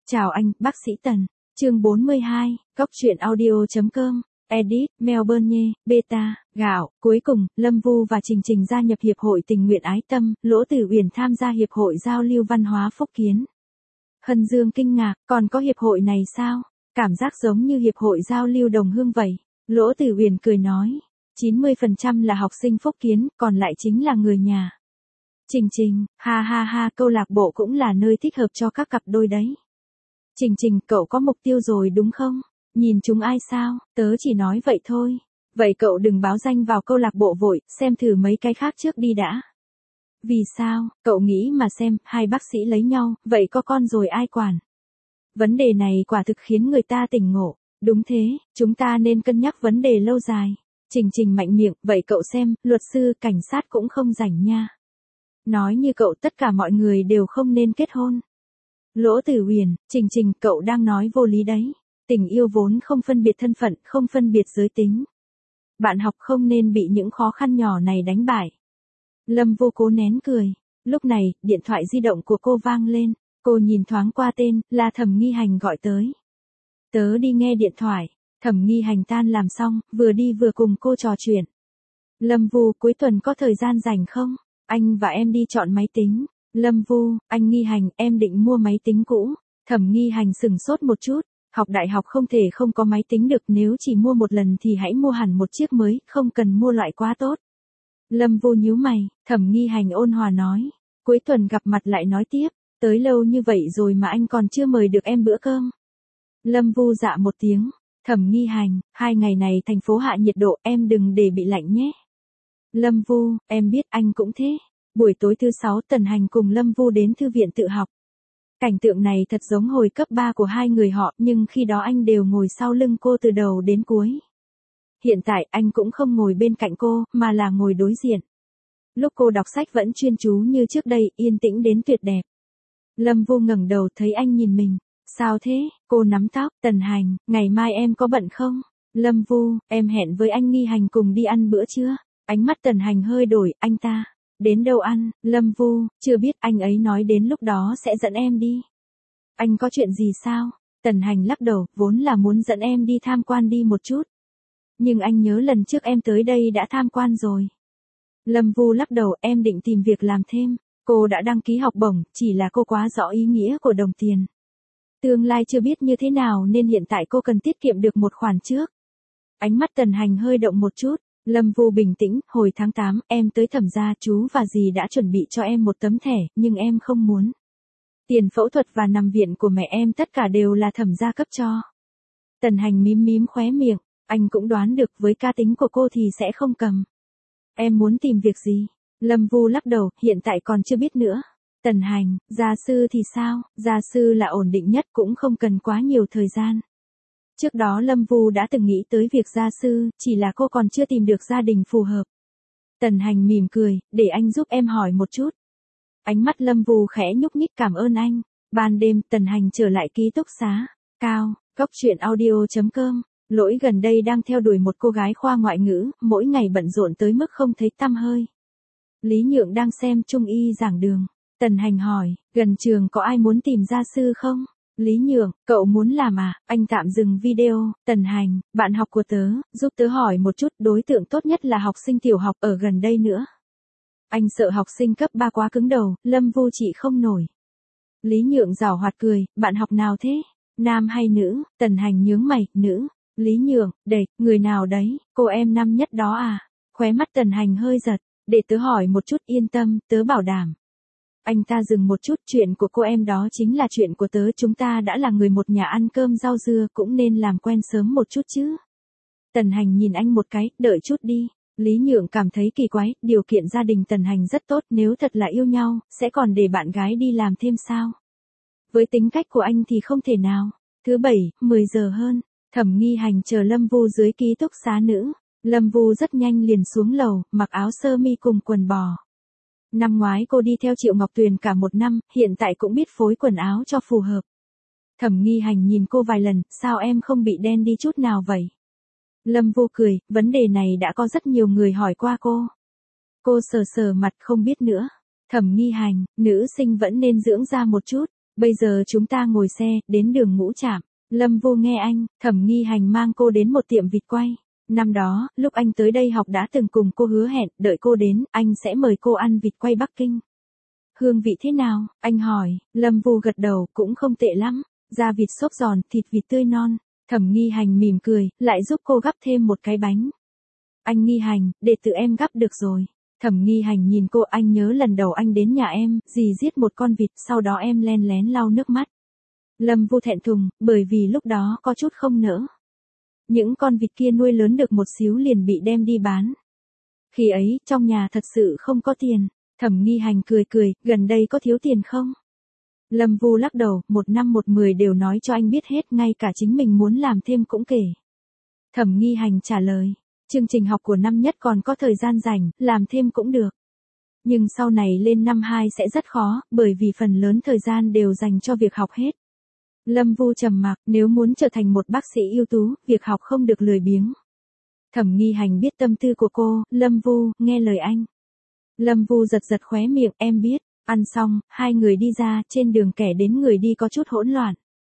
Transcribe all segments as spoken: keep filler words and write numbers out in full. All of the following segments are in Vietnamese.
Chào anh, bác sĩ Tần. Chương bốn mươi hai, Góc truyện audio chấm com. Edit, Melbourne, Beta, Gạo. Cuối cùng, Lâm Vu và Trình Trình gia nhập Hiệp hội Tình nguyện Ái Tâm, Lỗ Tử Uyển tham gia Hiệp hội Giao lưu Văn hóa Phúc Kiến. Hân Dương kinh ngạc, còn có hiệp hội này sao? Cảm giác giống như Hiệp hội Giao lưu Đồng Hương vậy. Lỗ Tử Uyển cười nói, chín mươi phần trăm là học sinh Phúc Kiến, còn lại chính là người nhà. Trình Trình, ha ha ha, câu lạc bộ cũng là nơi thích hợp cho các cặp đôi đấy. Trình Trình, cậu có mục tiêu rồi đúng không? Nhìn chúng ai sao? Tớ chỉ nói vậy thôi. Vậy cậu đừng báo danh vào câu lạc bộ vội, xem thử mấy cái khác trước đi đã. Vì sao? Cậu nghĩ mà xem, hai bác sĩ lấy nhau, vậy có con rồi ai quản? Vấn đề này quả thực khiến người ta tỉnh ngộ. Đúng thế, chúng ta nên cân nhắc vấn đề lâu dài. Trình Trình mạnh miệng, vậy cậu xem, luật sư, cảnh sát cũng không rảnh nha. Nói như cậu tất cả mọi người đều không nên kết hôn. Lỗ Tử Uyển, Trình Trình, cậu đang nói vô lý đấy. Tình yêu vốn không phân biệt thân phận, không phân biệt giới tính. Bạn học không nên bị những khó khăn nhỏ này đánh bại. Lâm Vô cố nén cười. Lúc này, điện thoại di động của cô vang lên. Cô nhìn thoáng qua tên, là Thẩm Nghi Hành gọi tới. Tớ đi nghe điện thoại. Thẩm Nghi Hành tan làm xong, vừa đi vừa cùng cô trò chuyện. Lâm Vu, cuối tuần có thời gian rảnh không? Anh và em đi chọn máy tính. Lâm Vu, anh Nghi Hành, em định mua máy tính cũ. Thẩm Nghi Hành sừng sốt một chút. Học đại học không thể không có máy tính được, nếu chỉ mua một lần thì hãy mua hẳn một chiếc mới, không cần mua loại quá tốt. Lâm Vu nhíu mày, Thẩm Nghi Hành ôn hòa nói. Cuối tuần gặp mặt lại nói tiếp, tới lâu như vậy rồi mà anh còn chưa mời được em bữa cơm. Lâm Vu dạ một tiếng, Thẩm Nghi Hành, hai ngày này thành phố hạ nhiệt độ, em đừng để bị lạnh nhé. Lâm Vu, em biết anh cũng thế. Buổi tối thứ sáu Tần Hành cùng Lâm Vu đến thư viện tự học. Cảnh tượng này thật giống hồi cấp ba của hai người họ, nhưng khi đó anh đều ngồi sau lưng cô từ đầu đến cuối. Hiện tại anh cũng không ngồi bên cạnh cô, mà là ngồi đối diện. Lúc cô đọc sách vẫn chuyên chú như trước đây, yên tĩnh đến tuyệt đẹp. Lâm Vu ngẩng đầu thấy anh nhìn mình. Sao thế? Cô nắm tóc. Tần Hành, ngày mai em có bận không? Lâm Vu, em hẹn với anh Nghi Hành cùng đi ăn bữa trưa. Ánh mắt Tần Hành hơi đổi, anh ta. Đến đâu ăn? Lâm Vu, chưa biết, anh ấy nói đến lúc đó sẽ dẫn em đi. Anh có chuyện gì sao? Tần Hành lắc đầu, vốn là muốn dẫn em đi tham quan đi một chút. Nhưng anh nhớ lần trước em tới đây đã tham quan rồi. Lâm Vu lắc đầu, em định tìm việc làm thêm. Cô đã đăng ký học bổng, chỉ là cô quá rõ ý nghĩa của đồng tiền. Tương lai chưa biết như thế nào nên hiện tại cô cần tiết kiệm được một khoản trước. Ánh mắt Tần Hành hơi động một chút. Lâm Vu bình tĩnh, hồi tháng tám, em tới Thẩm gia, chú và dì đã chuẩn bị cho em một tấm thẻ, nhưng em không muốn. Tiền phẫu thuật và nằm viện của mẹ em tất cả đều là Thẩm gia cấp cho. Tần Hành mím mím khóe miệng, anh cũng đoán được với cá tính của cô thì sẽ không cầm. Em muốn tìm việc gì? Lâm Vu lắc đầu, hiện tại còn chưa biết nữa. Tần Hành, gia sư thì sao? Gia sư là ổn định nhất, cũng không cần quá nhiều thời gian. Trước đó Lâm Vu đã từng nghĩ tới việc gia sư, chỉ là cô còn chưa tìm được gia đình phù hợp. Tần Hành mỉm cười, để anh giúp em hỏi một chút. Ánh mắt Lâm Vu khẽ nhúc nhích, cảm ơn anh. Ban đêm, Tần Hành trở lại ký túc xá. Cao, Góc truyện audio chấm com. Lỗi gần đây đang theo đuổi một cô gái khoa ngoại ngữ, mỗi ngày bận rộn tới mức không thấy tăm hơi. Lý Nhượng đang xem Trung y giảng đường. Tần Hành hỏi, gần trường có ai muốn tìm gia sư không? Lý Nhượng, cậu muốn làm à? Anh tạm dừng video. Tần Hành, bạn học của tớ, giúp tớ hỏi một chút, đối tượng tốt nhất là học sinh tiểu học ở gần đây nữa. Anh sợ học sinh cấp ba quá cứng đầu, Lâm Vu chị không nổi. Lý Nhượng giảo hoạt cười, bạn học nào thế? Nam hay nữ? Tần Hành nhướng mày, nữ. Lý Nhượng, đẩy, người nào đấy, cô em năm nhất đó à? Khóe mắt Tần Hành hơi giật, để tớ hỏi một chút, yên tâm, tớ bảo đảm. Anh ta dừng một chút, chuyện của cô em đó chính là chuyện của tớ, chúng ta đã là người một nhà ăn cơm rau dưa, cũng nên làm quen sớm một chút chứ. Tần Hành nhìn anh một cái, đợi chút đi. Lý Nhượng cảm thấy kỳ quái, điều kiện gia đình Tần Hành rất tốt, nếu thật là yêu nhau, sẽ còn để bạn gái đi làm thêm sao? Với tính cách của anh thì không thể nào. Thứ bảy, mười giờ hơn, Thẩm Nghi Hành chờ Lâm Vu dưới ký túc xá nữ. Lâm Vu rất nhanh liền xuống lầu, mặc áo sơ mi cùng quần bò. Năm ngoái cô đi theo Triệu Ngọc Tuyền cả một năm, hiện tại cũng biết phối quần áo cho phù hợp. Thẩm Nghi Hành nhìn cô vài lần, sao em không bị đen đi chút nào vậy? Lâm Vu cười, vấn đề này đã có rất nhiều người hỏi qua cô. Cô sờ sờ mặt không biết nữa. Thẩm Nghi Hành, nữ sinh vẫn nên dưỡng da một chút. Bây giờ chúng ta ngồi xe, đến đường Ngũ Trạm. Lâm Vu nghe anh, Thẩm Nghi Hành mang cô đến một tiệm vịt quay. Năm đó, lúc anh tới đây học đã từng cùng cô hứa hẹn, đợi cô đến, anh sẽ mời cô ăn vịt quay Bắc Kinh. Hương vị thế nào? Anh hỏi. Lâm Vu gật đầu, cũng không tệ lắm. Da vịt xốp giòn, thịt vịt tươi non. Thẩm Nghi Hành mỉm cười, lại giúp cô gắp thêm một cái bánh. Anh Nghi Hành, để tự em gắp được rồi. Thẩm Nghi Hành nhìn cô, anh nhớ lần đầu anh đến nhà em, dì giết một con vịt, sau đó em len lén lau nước mắt. Lâm Vu thẹn thùng, bởi vì lúc đó có chút không nỡ. Những con vịt kia nuôi lớn được một xíu liền bị đem đi bán. Khi ấy, trong nhà thật sự không có tiền. Thẩm Nghi Hành cười cười, gần đây có thiếu tiền không? Lâm Vu lắc đầu, một năm một mười đều nói cho anh biết hết, ngay cả chính mình muốn làm thêm cũng kể. Thẩm Nghi Hành trả lời, chương trình học của năm nhất còn có thời gian rảnh, làm thêm cũng được. Nhưng sau này lên năm hai sẽ rất khó, bởi vì phần lớn thời gian đều dành cho việc học hết. Lâm Vu trầm mặc, nếu muốn trở thành một bác sĩ ưu tú, việc học không được lười biếng. Thẩm Nghi Hành biết tâm tư của cô, Lâm Vu, nghe lời anh. Lâm Vu giật giật khóe miệng, em biết. Ăn xong, hai người đi ra, trên đường kẻ đến người đi có chút hỗn loạn.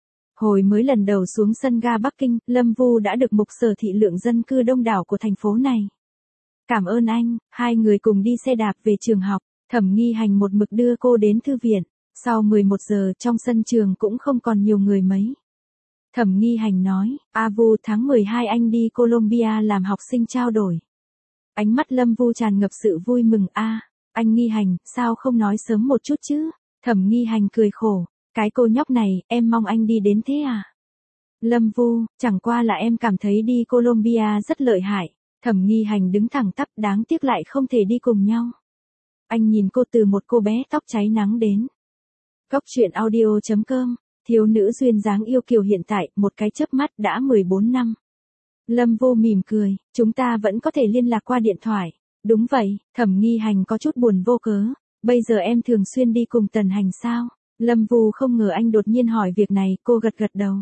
Hồi mới lần đầu xuống sân ga Bắc Kinh, Lâm Vu đã được mục sở thị lượng dân cư đông đảo của thành phố này. Cảm ơn anh, hai người cùng đi xe đạp về trường học, Thẩm Nghi Hành một mực đưa cô đến thư viện. Sau mười một giờ trong sân trường cũng không còn nhiều người mấy. Thẩm Nghi Hành nói, A Vu tháng mười hai anh đi Colombia làm học sinh trao đổi. Ánh mắt Lâm Vu tràn ngập sự vui mừng. A, anh Nghi Hành, sao không nói sớm một chút chứ? Thẩm Nghi Hành cười khổ, cái cô nhóc này, em mong anh đi đến thế à? Lâm Vu, chẳng qua là em cảm thấy đi Colombia rất lợi hại. Thẩm Nghi Hành đứng thẳng tắp, đáng tiếc lại không thể đi cùng nhau. Anh nhìn cô từ một cô bé tóc cháy nắng đến. Góc truyện audio chấm com, thiếu nữ duyên dáng yêu kiều hiện tại, một cái chớp mắt đã mười bốn năm. Lâm Vu mỉm cười, chúng ta vẫn có thể liên lạc qua điện thoại. Đúng vậy, Thẩm Nghi Hành có chút buồn vô cớ. Bây giờ em thường xuyên đi cùng Tần Hành sao? Lâm Vu không ngờ anh đột nhiên hỏi việc này, cô gật gật đầu.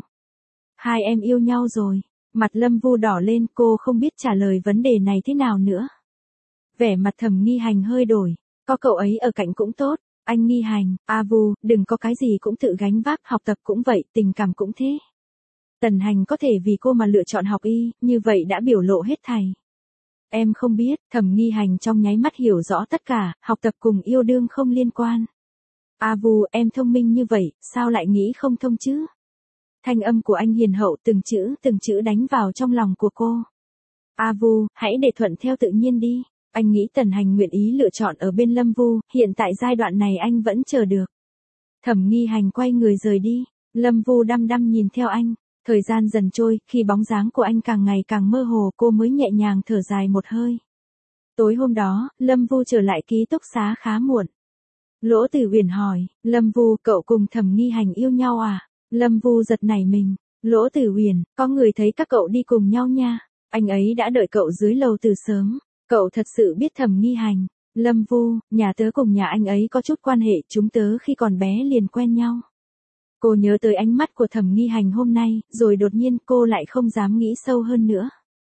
Hai em yêu nhau rồi. Mặt Lâm Vu đỏ lên, cô không biết trả lời vấn đề này thế nào nữa. Vẻ mặt Thẩm Nghi Hành hơi đổi, có cậu ấy ở cạnh cũng tốt. Anh Nghi Hành, A Vu, đừng có cái gì cũng tự gánh vác, học tập cũng vậy, tình cảm cũng thế. Tần Hành có thể vì cô mà lựa chọn học y, như vậy đã biểu lộ hết thảy. Em không biết, Thẩm Nghi Hành trong nháy mắt hiểu rõ tất cả, học tập cùng yêu đương không liên quan. A Vu, em thông minh như vậy, sao lại nghĩ không thông chứ? Thanh âm của anh hiền hậu, từng chữ từng chữ đánh vào trong lòng của cô. A Vu, hãy để thuận theo tự nhiên đi. Anh nghĩ Tần Hành nguyện ý lựa chọn ở bên Lâm Vu, hiện tại giai đoạn này anh vẫn chờ được. Thẩm Nghi Hành quay người rời đi, Lâm Vu đăm đăm nhìn theo anh, thời gian dần trôi, khi bóng dáng của anh càng ngày càng mơ hồ cô mới nhẹ nhàng thở dài một hơi. Tối hôm đó, Lâm Vu trở lại ký túc xá khá muộn. Lỗ Tử Uyển hỏi, Lâm Vu, cậu cùng Thẩm Nghi Hành yêu nhau à? Lâm Vu giật nảy mình, Lỗ Tử Uyển, có người thấy các cậu đi cùng nhau nha, anh ấy đã đợi cậu dưới lầu từ sớm. Cậu thật sự biết Thẩm Nghi Hành. Lâm Vu, nhà tớ cùng nhà anh ấy có chút quan hệ, chúng tớ khi còn bé liền quen nhau. Cô nhớ tới ánh mắt của Thẩm Nghi Hành hôm nay, rồi đột nhiên cô lại không dám nghĩ sâu hơn nữa.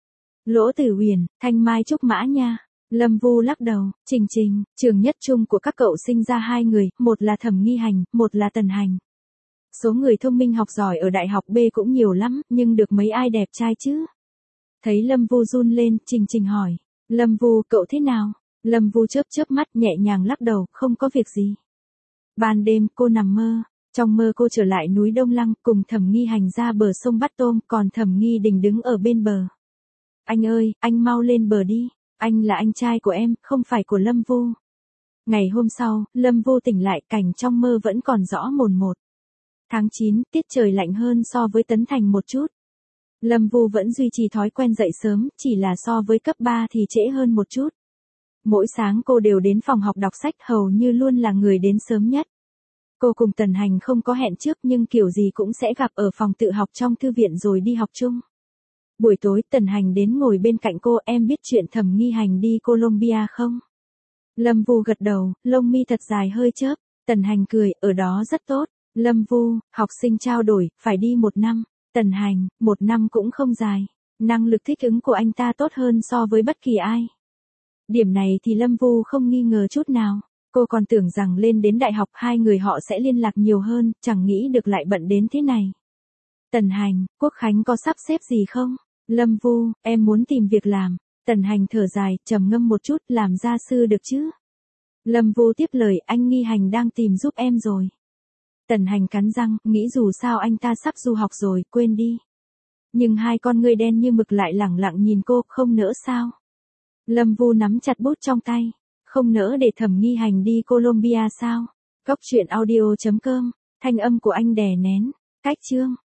Lỗ Tử Uyển, thanh mai trúc mã nha. Lâm Vu lắc đầu, Trình Trình, trường nhất trung của các cậu sinh ra hai người, một là Thẩm Nghi Hành, một là Tần Hành. Số người thông minh học giỏi ở đại học B cũng nhiều lắm, nhưng được mấy ai đẹp trai chứ? Thấy Lâm Vu run lên, Trình Trình hỏi. Lâm Vu, cậu thế nào? Lâm Vu chớp chớp mắt nhẹ nhàng lắc đầu, không có việc gì. Ban đêm cô nằm mơ, trong mơ cô trở lại núi Đông Lăng cùng Thẩm Nghi Hành ra bờ sông bắt tôm, còn Thẩm Nghi Đình đứng ở bên bờ. Anh ơi, anh mau lên bờ đi, anh là anh trai của em, không phải của Lâm Vu. Ngày hôm sau, Lâm Vu tỉnh lại, cảnh trong mơ vẫn còn rõ mồn một. Tháng chín, tiết trời lạnh hơn so với Tấn Thành một chút. Lâm Vu vẫn duy trì thói quen dậy sớm, chỉ là so với cấp ba thì trễ hơn một chút. Mỗi sáng cô đều đến phòng học đọc sách, hầu như luôn là người đến sớm nhất. Cô cùng Tần Hành không có hẹn trước nhưng kiểu gì cũng sẽ gặp ở phòng tự học trong thư viện rồi đi học chung. Buổi tối Tần Hành đến ngồi bên cạnh cô, em biết chuyện Thẩm Nghi Hành đi Colombia không? Lâm Vu gật đầu, lông mi thật dài hơi chớp. Tần Hành cười, ở đó rất tốt. Lâm Vu, học sinh trao đổi, phải đi một năm. Tần Hành, một năm cũng không dài. Năng lực thích ứng của anh ta tốt hơn so với bất kỳ ai. Điểm này thì Lâm Vu không nghi ngờ chút nào. Cô còn tưởng rằng lên đến đại học hai người họ sẽ liên lạc nhiều hơn, chẳng nghĩ được lại bận đến thế này. Tần Hành, Quốc Khánh có sắp xếp gì không? Lâm Vu, em muốn tìm việc làm. Tần Hành thở dài, trầm ngâm một chút, làm gia sư được chứ? Lâm Vu tiếp lời, anh Nghi Hành đang tìm giúp em rồi. Tần Hành cắn răng, nghĩ dù sao anh ta sắp du học rồi, quên đi. Nhưng hai con ngươi đen như mực lại lẳng lặng nhìn cô, không nỡ sao? Lâm Vu nắm chặt bút trong tay. Không nỡ để Thẩm Nghi Hành đi Colombia sao? Góc truyện audio chấm com, thanh âm của anh đè nén. Cách chương.